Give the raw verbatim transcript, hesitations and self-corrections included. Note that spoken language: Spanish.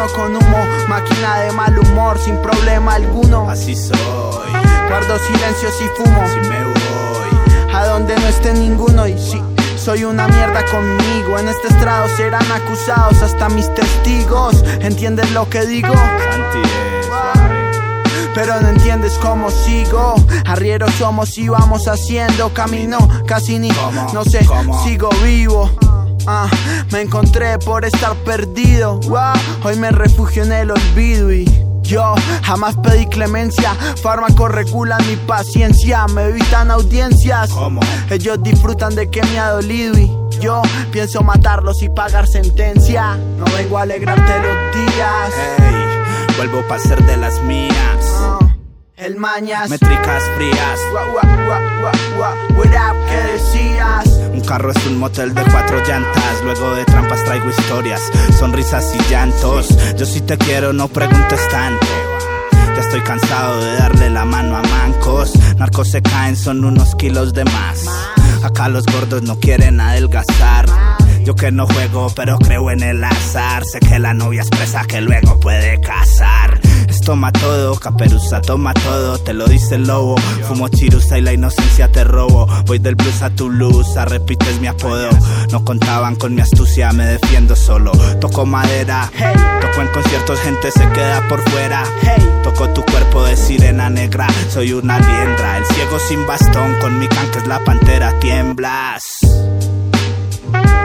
Funo con humo, máquina de mal humor, sin problema alguno. Así soy. Guardo silencio si fumo, si me voy a donde no esté ninguno. Y si soy una mierda conmigo, en este estrado serán acusados hasta mis testigos. ¿Entiendes lo que digo? Santi, suave. Pero no entiendes cómo sigo. Arrieros somos y vamos haciendo camino. Casi ni, ¿Cómo? no sé, ¿Cómo? sigo vivo. Ah, me encontré por estar perdido. Wow, hoy me refugio en el olvido y yo jamás pedí clemencia. Fármacos regulan mi paciencia, me evitan audiencias. ¿Cómo? Ellos disfrutan de que me ha dolido y yo pienso matarlos y pagar sentencia. No vengo a alegrarte los días. Hey, vuelvo pa' ser de las mías. Ah, el mañas. Métricas frías. Gua, gua, gua, gua, gua. What up, ¿qué decías? Un carro es un motel de cuatro llantas. Luego de trampas traigo historias, sonrisas y llantos. Yo sí te quiero, no preguntes tanto. Ya estoy cansado de darle la mano a mancos. Narcos se caen, son unos kilos de más. Acá los gordos no quieren adelgazar. Yo que no juego, pero creo en el azar. Sé que la novia es presa que luego puede cazar. Toma todo, caperuza, toma todo, te lo dice el lobo. Fumo chirusa y la inocencia te robo. Voy del blues a tu luz, repites mi apodo. No contaban con mi astucia, me defiendo solo. Toco madera, hey. Toco en conciertos, gente se queda por fuera, hey. Toco tu cuerpo de sirena negra, soy una liendra. El ciego sin bastón, con mi can que es la pantera, tiemblas.